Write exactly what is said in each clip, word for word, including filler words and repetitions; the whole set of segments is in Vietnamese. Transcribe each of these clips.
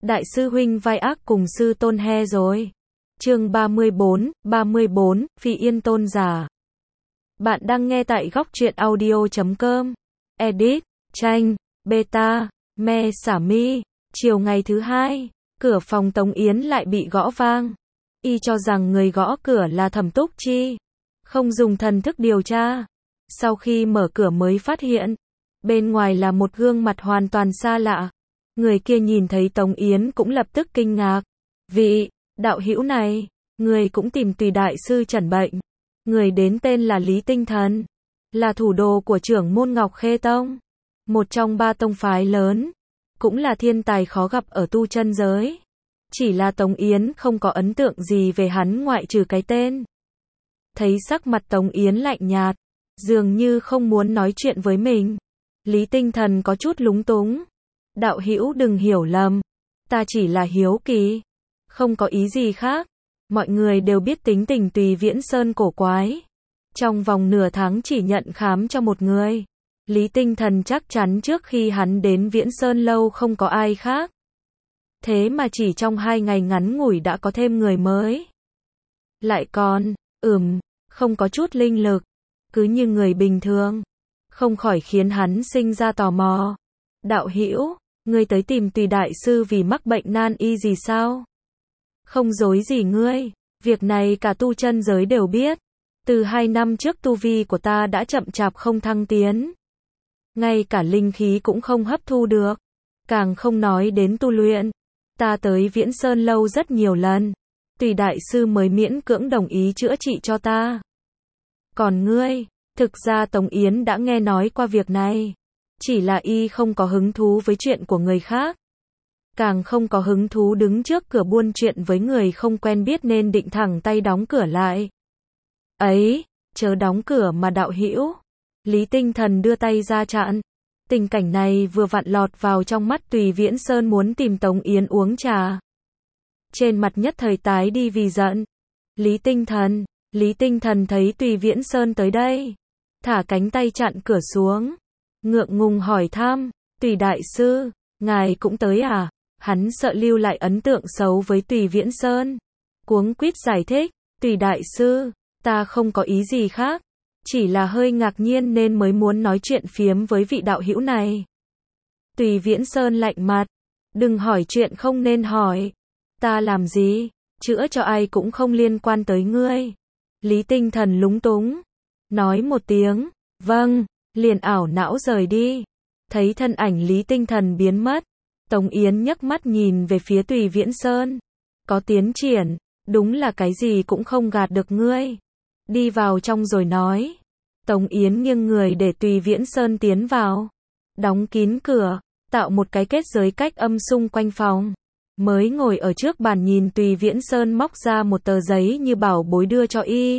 Đại sư huynh vai ác cùng sư tôn he rồi. Chương ba mươi bốn, ba mươi bốn, Phi Yên tôn giả. Bạn đang nghe tại góc truyện audio chấm com. Edit, tranh, beta, me xả mi. Chiều ngày thứ hai, cửa phòng Tống Yến lại bị gõ vang. Y cho rằng người gõ cửa là Thẩm Túc Chi, không dùng thần thức điều tra. Sau khi mở cửa mới phát hiện, bên ngoài là một gương mặt hoàn toàn xa lạ. Người kia nhìn thấy Tống Yến cũng lập tức kinh ngạc. Vị đạo hữu này, người cũng tìm Tùy đại sư chẩn bệnh. Người đến tên là Lý Tinh Thần, là thủ đồ của trưởng môn Ngọc Khê Tông, một trong ba tông phái lớn, cũng là thiên tài khó gặp ở tu chân giới. Chỉ là Tống Yến không có ấn tượng gì về hắn ngoại trừ cái tên. Thấy sắc mặt Tống Yến lạnh nhạt, dường như không muốn nói chuyện với mình, Lý Tinh Thần có chút lúng túng. Đạo hữu đừng hiểu lầm, ta chỉ là hiếu kỳ, không có ý gì khác. Mọi người đều biết tính tình Tùy Viễn Sơn cổ quái. Trong vòng nửa tháng chỉ nhận khám cho một người. Lý Tinh Thần chắc chắn trước khi hắn đến Viễn Sơn lâu không có ai khác. Thế mà chỉ trong hai ngày ngắn ngủi đã có thêm người mới. Lại còn, ừm, không có chút linh lực, cứ như người bình thường. Không khỏi khiến hắn sinh ra tò mò. Đạo hữu, ngươi tới tìm Tùy đại sư vì mắc bệnh nan y gì sao? Không dối gì ngươi, việc này cả tu chân giới đều biết. Từ hai năm trước tu vi của ta đã chậm chạp không thăng tiến. Ngay cả linh khí cũng không hấp thu được. Càng không nói đến tu luyện. Ta tới Viễn Sơn lâu rất nhiều lần. Tùy đại sư mới miễn cưỡng đồng ý chữa trị cho ta. Còn ngươi, thực ra Tống Yến đã nghe nói qua việc này. Chỉ là y không có hứng thú với chuyện của người khác. Càng không có hứng thú đứng trước cửa buôn chuyện với người không quen biết nên định thẳng tay đóng cửa lại. Ấy, chớ đóng cửa mà đạo hữu. Lý Tinh Thần đưa tay ra chặn. Tình cảnh này vừa vặn lọt vào trong mắt Tùy Viễn Sơn muốn tìm Tống Yến uống trà. Trên mặt nhất thời tái đi vì giận. Lý Tinh Thần, Lý Tinh Thần thấy Tùy Viễn Sơn tới đây, thả cánh tay chặn cửa xuống. Ngượng ngùng hỏi thăm, Tùy đại sư, ngài cũng tới à? Hắn sợ lưu lại ấn tượng xấu với Tùy Viễn Sơn. Cuống quýt giải thích, Tùy đại sư, ta không có ý gì khác. Chỉ là hơi ngạc nhiên nên mới muốn nói chuyện phiếm với vị đạo hữu này. Tùy Viễn Sơn lạnh mặt, đừng hỏi chuyện không nên hỏi. Ta làm gì, chữa cho ai cũng không liên quan tới ngươi. Lý Tinh Thần lúng túng, nói một tiếng, vâng, liền ảo não rời đi. Thấy thân ảnh Lý Tinh Thần biến mất, Tống Yến nhấc mắt nhìn về phía Tùy Viễn Sơn. Có tiến triển, đúng là cái gì cũng không gạt được ngươi. Đi vào trong rồi nói. Tống Yến nghiêng người để Tùy Viễn Sơn tiến vào. Đóng kín cửa, tạo một cái kết giới cách âm xung quanh phòng. Mới ngồi ở trước bàn nhìn Tùy Viễn Sơn móc ra một tờ giấy như bảo bối đưa cho y.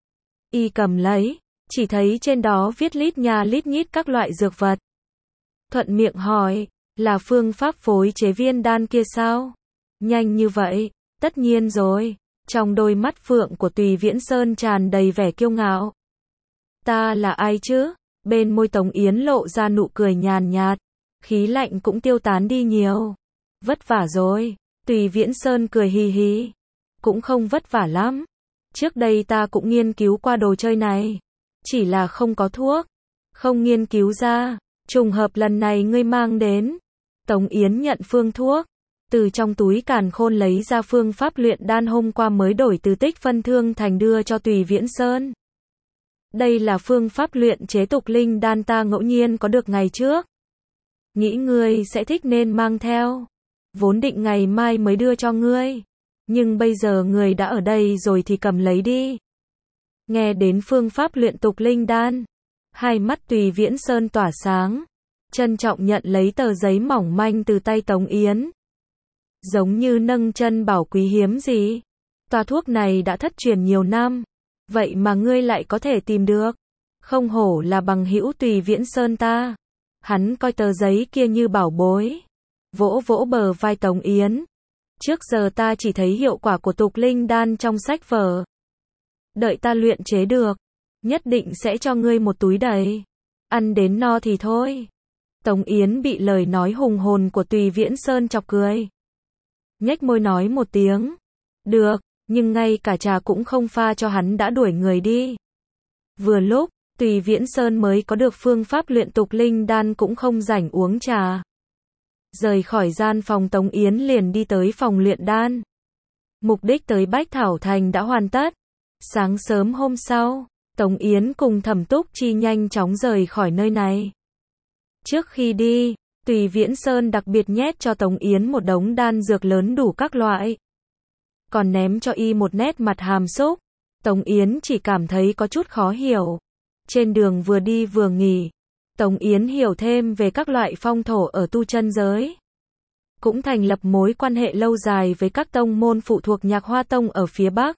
Y cầm lấy, chỉ thấy trên đó viết lít nha lít nhít các loại dược vật. Thuận miệng hỏi, là phương pháp phối chế viên đan kia sao? Nhanh như vậy, tất nhiên rồi. Trong đôi mắt phượng của Tùy Viễn Sơn tràn đầy vẻ kiêu ngạo. Ta là ai chứ? Bên môi Tống Yến lộ ra nụ cười nhàn nhạt, khí lạnh cũng tiêu tán đi nhiều. Vất vả rồi. Tùy Viễn Sơn cười hì hì. Cũng không vất vả lắm. Trước đây ta cũng nghiên cứu qua đồ chơi này. Chỉ là không có thuốc. Không nghiên cứu ra. Trùng hợp lần này ngươi mang đến. Tống Yến nhận phương thuốc. Từ trong túi càn khôn lấy ra phương pháp luyện đan hôm qua mới đổi từ tích phân thương thành đưa cho Tùy Viễn Sơn. Đây là phương pháp luyện chế tục linh đan ta ngẫu nhiên có được ngày trước. Nghĩ ngươi sẽ thích nên mang theo. Vốn định ngày mai mới đưa cho ngươi. Nhưng bây giờ người đã ở đây rồi thì cầm lấy đi. Nghe đến phương pháp luyện tục linh đan, hai mắt Tùy Viễn Sơn tỏa sáng. Trân trọng nhận lấy tờ giấy mỏng manh từ tay Tống Yến. Giống như nâng chân bảo quý hiếm gì. Toa thuốc này đã thất truyền nhiều năm. Vậy mà ngươi lại có thể tìm được. Không hổ là bằng hữu Tùy Viễn Sơn ta. Hắn coi tờ giấy kia như bảo bối. Vỗ vỗ bờ vai Tống Yến. Trước giờ ta chỉ thấy hiệu quả của tục linh đan trong sách vở. Đợi ta luyện chế được, nhất định sẽ cho ngươi một túi đầy. Ăn đến no thì thôi. Tống Yến bị lời nói hùng hồn của Tùy Viễn Sơn chọc cười. nhếch môi nói một tiếng. Được, nhưng ngay cả trà cũng không pha cho hắn đã đuổi người đi. Vừa lúc, Tùy Viễn Sơn mới có được phương pháp luyện tục linh đan cũng không rảnh uống trà. Rời khỏi gian phòng Tống Yến liền đi tới phòng luyện đan. Mục đích tới Bách Thảo Thành đã hoàn tất. Sáng sớm hôm sau, Tống Yến cùng Thẩm Túc Chi nhanh chóng rời khỏi nơi này. Trước khi đi, Tùy Viễn Sơn đặc biệt nhét cho Tống Yến một đống đan dược lớn đủ các loại. Còn ném cho y một nét mặt hàm xúc. Tống Yến chỉ cảm thấy có chút khó hiểu. Trên đường vừa đi vừa nghỉ, Tống Yến hiểu thêm về các loại phong thổ ở tu chân giới. Cũng thành lập mối quan hệ lâu dài với các tông môn phụ thuộc Nhạc Hoa Tông ở phía Bắc.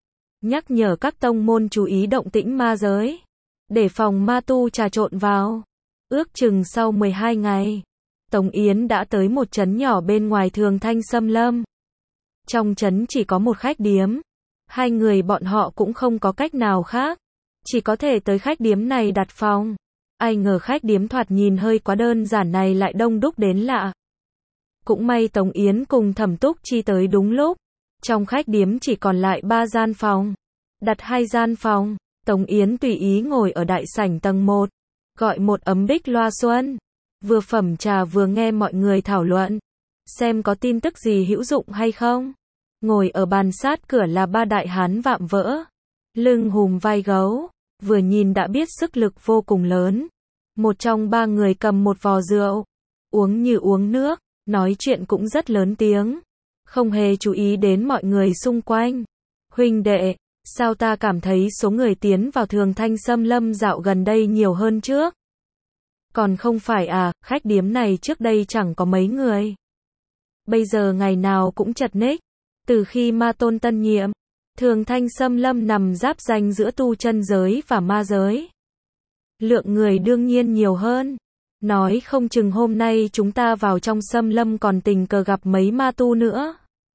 Nhắc nhở các tông môn chú ý động tĩnh ma giới, để phòng ma tu trà trộn vào. Ước chừng sau mười hai ngày, Tống Yến đã tới một trấn nhỏ bên ngoài Thường Thanh Xâm Lâm. Trong trấn chỉ có một khách điếm. Hai người bọn họ cũng không có cách nào khác, chỉ có thể tới khách điếm này đặt phòng. Ai ngờ khách điếm thoạt nhìn hơi quá đơn giản này lại đông đúc đến lạ. Cũng may Tống Yến cùng Thẩm Túc Chi tới đúng lúc. Trong khách điếm chỉ còn lại ba gian phòng. Đặt hai gian phòng, Tống Yến tùy ý ngồi ở đại sảnh tầng một, gọi một ấm bích loa xuân. Vừa phẩm trà vừa nghe mọi người thảo luận, xem có tin tức gì hữu dụng hay không. Ngồi ở bàn sát cửa là ba đại hán vạm vỡ, lưng hùm vai gấu, vừa nhìn đã biết sức lực vô cùng lớn. Một trong ba người cầm một vò rượu, uống như uống nước, nói chuyện cũng rất lớn tiếng, không hề chú ý đến mọi người xung quanh. Huynh đệ, sao ta cảm thấy số người tiến vào Thường Thanh Xâm Lâm dạo gần đây nhiều hơn trước? Còn không phải à, khách điếm này trước đây chẳng có mấy người. Bây giờ ngày nào cũng chật ních. Từ khi ma tôn tân nhiệm, Thường Thanh Xâm Lâm nằm giáp ranh giữa tu chân giới và ma giới. Lượng người đương nhiên nhiều hơn. Nói không chừng hôm nay chúng ta vào trong xâm lâm còn tình cờ gặp mấy ma tu nữa.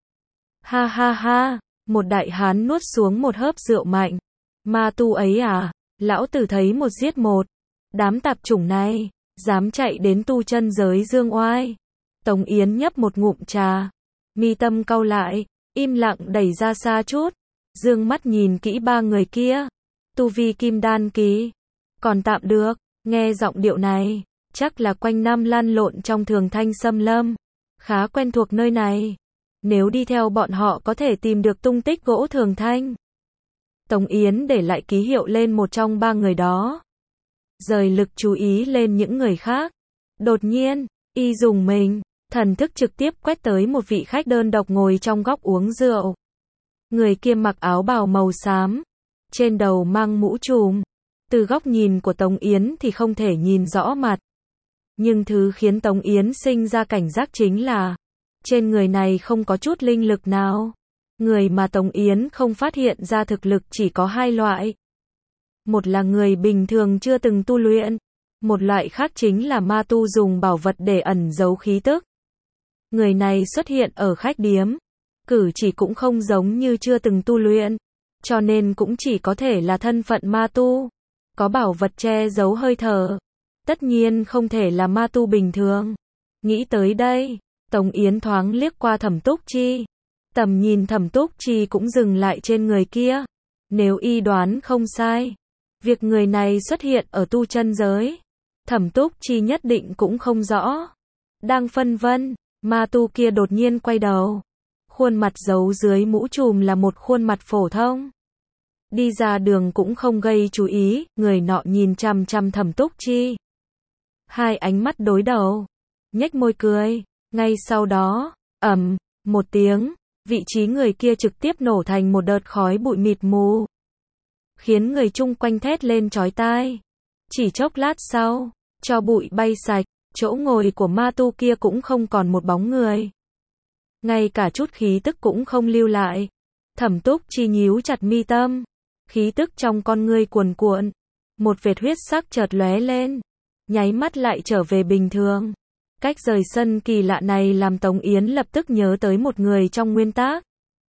Ha ha ha, một đại hán nuốt xuống một hớp rượu mạnh. Ma tu ấy à, lão tử thấy một giết một. Đám tạp chủng này, dám chạy đến tu chân giới dương oai. Tống Yến nhấp một ngụm trà, mi tâm cau lại, im lặng đẩy ra xa chút, dương mắt nhìn kỹ ba người kia. Tu vi kim đan kỳ, còn tạm được, nghe giọng điệu này, chắc là quanh năm lăn lộn trong Thường Thanh Xâm Lâm, khá quen thuộc nơi này. Nếu đi theo bọn họ có thể tìm được tung tích gỗ Thường Thanh. Tống Yến để lại ký hiệu lên một trong ba người đó, rời lực chú ý lên những người khác. Đột nhiên, y dùng mình, thần thức trực tiếp quét tới một vị khách đơn độc ngồi trong góc uống rượu. Người kia mặc áo bào màu xám, trên đầu mang mũ trùm. Từ góc nhìn của Tống Yến thì không thể nhìn rõ mặt. Nhưng thứ khiến Tống Yến sinh ra cảnh giác chính là, trên người này không có chút linh lực nào. Người mà Tống Yến không phát hiện ra thực lực chỉ có hai loại. Một là người bình thường chưa từng tu luyện, một loại khác chính là ma tu dùng bảo vật để ẩn giấu khí tức. Người này xuất hiện ở khách điếm, cử chỉ cũng không giống như chưa từng tu luyện, cho nên cũng chỉ có thể là thân phận ma tu, có bảo vật che giấu hơi thở. Tất nhiên không thể là ma tu bình thường. Nghĩ tới đây, Tống Yến thoáng liếc qua Thẩm Túc Chi. Tầm nhìn Thẩm Túc Chi cũng dừng lại trên người kia. Nếu y đoán không sai, việc người này xuất hiện ở tu chân giới, Thẩm Túc Chi nhất định cũng không rõ. Đang phân vân, ma tu kia đột nhiên quay đầu. Khuôn mặt giấu dưới mũ trùm là một khuôn mặt phổ thông. Đi ra đường cũng không gây chú ý, người nọ nhìn chằm chằm Thẩm Túc Chi. Hai ánh mắt đối đầu, nhếch môi cười, ngay sau đó, ầm, một tiếng, vị trí người kia trực tiếp nổ thành một đợt khói bụi mịt mù, khiến người chung quanh thét lên chói tai. Chỉ chốc lát sau, tro bụi bay sạch, chỗ ngồi của ma tu kia cũng không còn một bóng người. Ngay cả chút khí tức cũng không lưu lại. Thẩm Túc Chi nhíu chặt mi tâm, khí tức trong con ngươi cuồn cuộn, một vệt huyết sắc chợt lóe lên, nháy mắt lại trở về bình thường. Cách rời sân kỳ lạ này làm Tống Yến lập tức nhớ tới một người trong nguyên tác.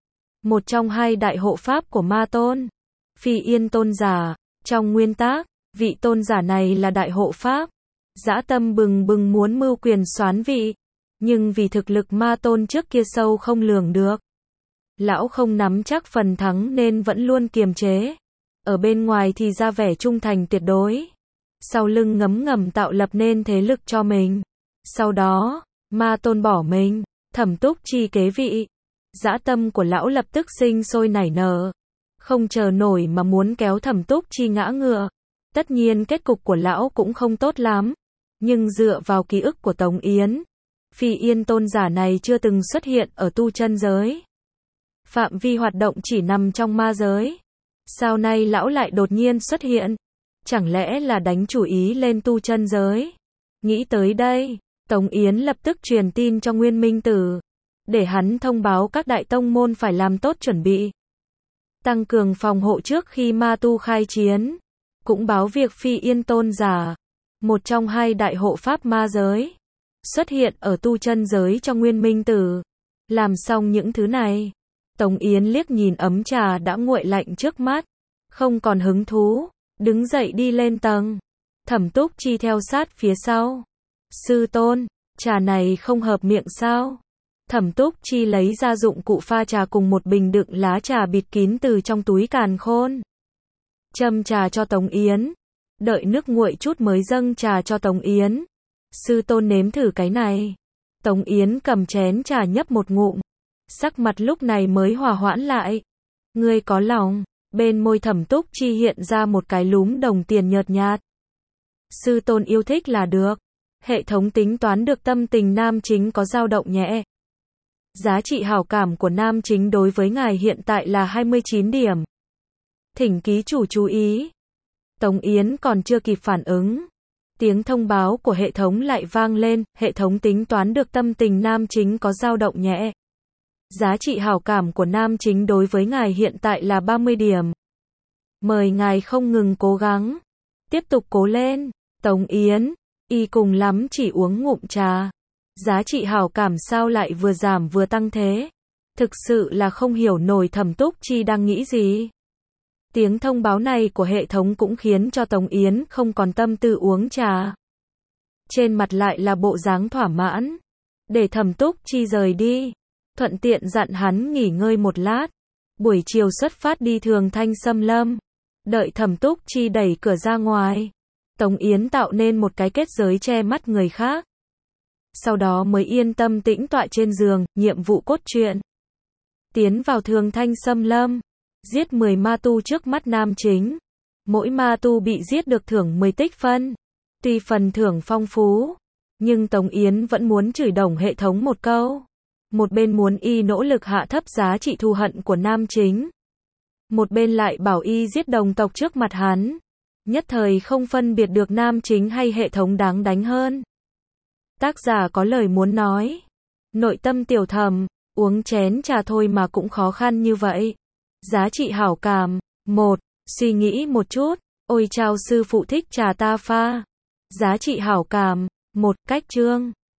Một trong hai đại hộ pháp của ma tôn, Phi Yên tôn giả. Trong nguyên tác, vị tôn giả này là đại hộ pháp, dã tâm bừng bừng muốn mưu quyền soán vị. Nhưng vì thực lực ma tôn trước kia sâu không lường được, lão không nắm chắc phần thắng nên vẫn luôn kiềm chế. Ở bên ngoài thì ra vẻ trung thành tuyệt đối, sau lưng ngấm ngầm tạo lập nên thế lực cho mình. Sau đó, ma tôn bỏ mình, Thẩm Túc Chi kế vị. Dã tâm của lão lập tức sinh sôi nảy nở, không chờ nổi mà muốn kéo Thẩm Túc Chi ngã ngựa. Tất nhiên kết cục của lão cũng không tốt lắm, nhưng dựa vào ký ức của Tống Yến, Phi Yên tôn giả này chưa từng xuất hiện ở tu chân giới. Phạm vi hoạt động chỉ nằm trong ma giới. Sao nay lão lại đột nhiên xuất hiện? Chẳng lẽ là đánh chủ ý lên tu chân giới? Nghĩ tới đây, Tống Yến lập tức truyền tin cho Nguyên Minh Tử, để hắn thông báo các đại tông môn phải làm tốt chuẩn bị, tăng cường phòng hộ trước khi ma tu khai chiến. Cũng báo việc Phi Yên tôn giả, một trong hai đại hộ pháp ma giới, xuất hiện ở tu chân giới cho Nguyên Minh Tử. Làm xong những thứ này, Tống Yến liếc nhìn ấm trà đã nguội lạnh trước mắt, không còn hứng thú, đứng dậy đi lên tầng. Thẩm Túc Chi theo sát phía sau. Sư tôn, trà này không hợp miệng sao? Thẩm Túc Chi lấy ra dụng cụ pha trà cùng một bình đựng lá trà bịt kín từ trong túi càn khôn. Châm trà cho Tống Yến, đợi nước nguội chút mới dâng trà cho Tống Yến. Sư tôn nếm thử cái này. Tống Yến cầm chén trà nhấp một ngụm, sắc mặt lúc này mới hòa hoãn lại. Ngươi có lòng. Bên môi Thẩm Túc Chi hiện ra một cái lúm đồng tiền nhợt nhạt. Sư tôn yêu thích là được. Hệ thống tính toán được tâm tình nam chính có dao động nhẹ. Giá trị hảo cảm của nam chính đối với ngài hiện tại là hai mươi chín điểm. Thỉnh ký chủ chú ý. Tống Yến còn chưa kịp phản ứng, tiếng thông báo của hệ thống lại vang lên. Hệ thống tính toán được tâm tình nam chính có dao động nhẹ. Giá trị hảo cảm của nam chính đối với ngài hiện tại là ba mươi điểm. Mời ngài không ngừng cố gắng. Tiếp tục cố lên. Tống Yến, y cùng lắm chỉ uống ngụm trà. Giá trị hảo cảm sao lại vừa giảm vừa tăng thế? Thực sự là không hiểu nổi Thẩm Túc Chi đang nghĩ gì. Tiếng thông báo này của hệ thống cũng khiến cho Tống Yến không còn tâm tư uống trà. Trên mặt lại là bộ dáng thỏa mãn. Để Thẩm Túc Chi rời đi, thuận tiện dặn hắn nghỉ ngơi một lát. Buổi chiều xuất phát đi Thường Thanh Xâm Lâm. Đợi Thẩm Túc Chi đẩy cửa ra ngoài, Tống Yến tạo nên một cái kết giới che mắt người khác. Sau đó mới yên tâm tĩnh tọa trên giường. Nhiệm vụ cốt truyện: tiến vào Thường Thanh Xâm Lâm, giết mười ma tu trước mắt nam chính. Mỗi ma tu bị giết được thưởng mười tích phân. Tuy phần thưởng phong phú, nhưng Tống Yến vẫn muốn chửi đồng hệ thống một câu. Một bên muốn y nỗ lực hạ thấp giá trị thù hận của nam chính, một bên lại bảo y giết đồng tộc trước mặt hắn. Nhất thời không phân biệt được nam chính hay hệ thống đáng đánh hơn. Tác giả có lời muốn nói. Nội tâm tiểu thầm, uống chén trà thôi mà cũng khó khăn như vậy. Giá trị hảo cảm: một. Suy nghĩ một chút. Ôi chao, sư phụ thích trà ta pha. Giá trị hảo cảm: một. Cách chương.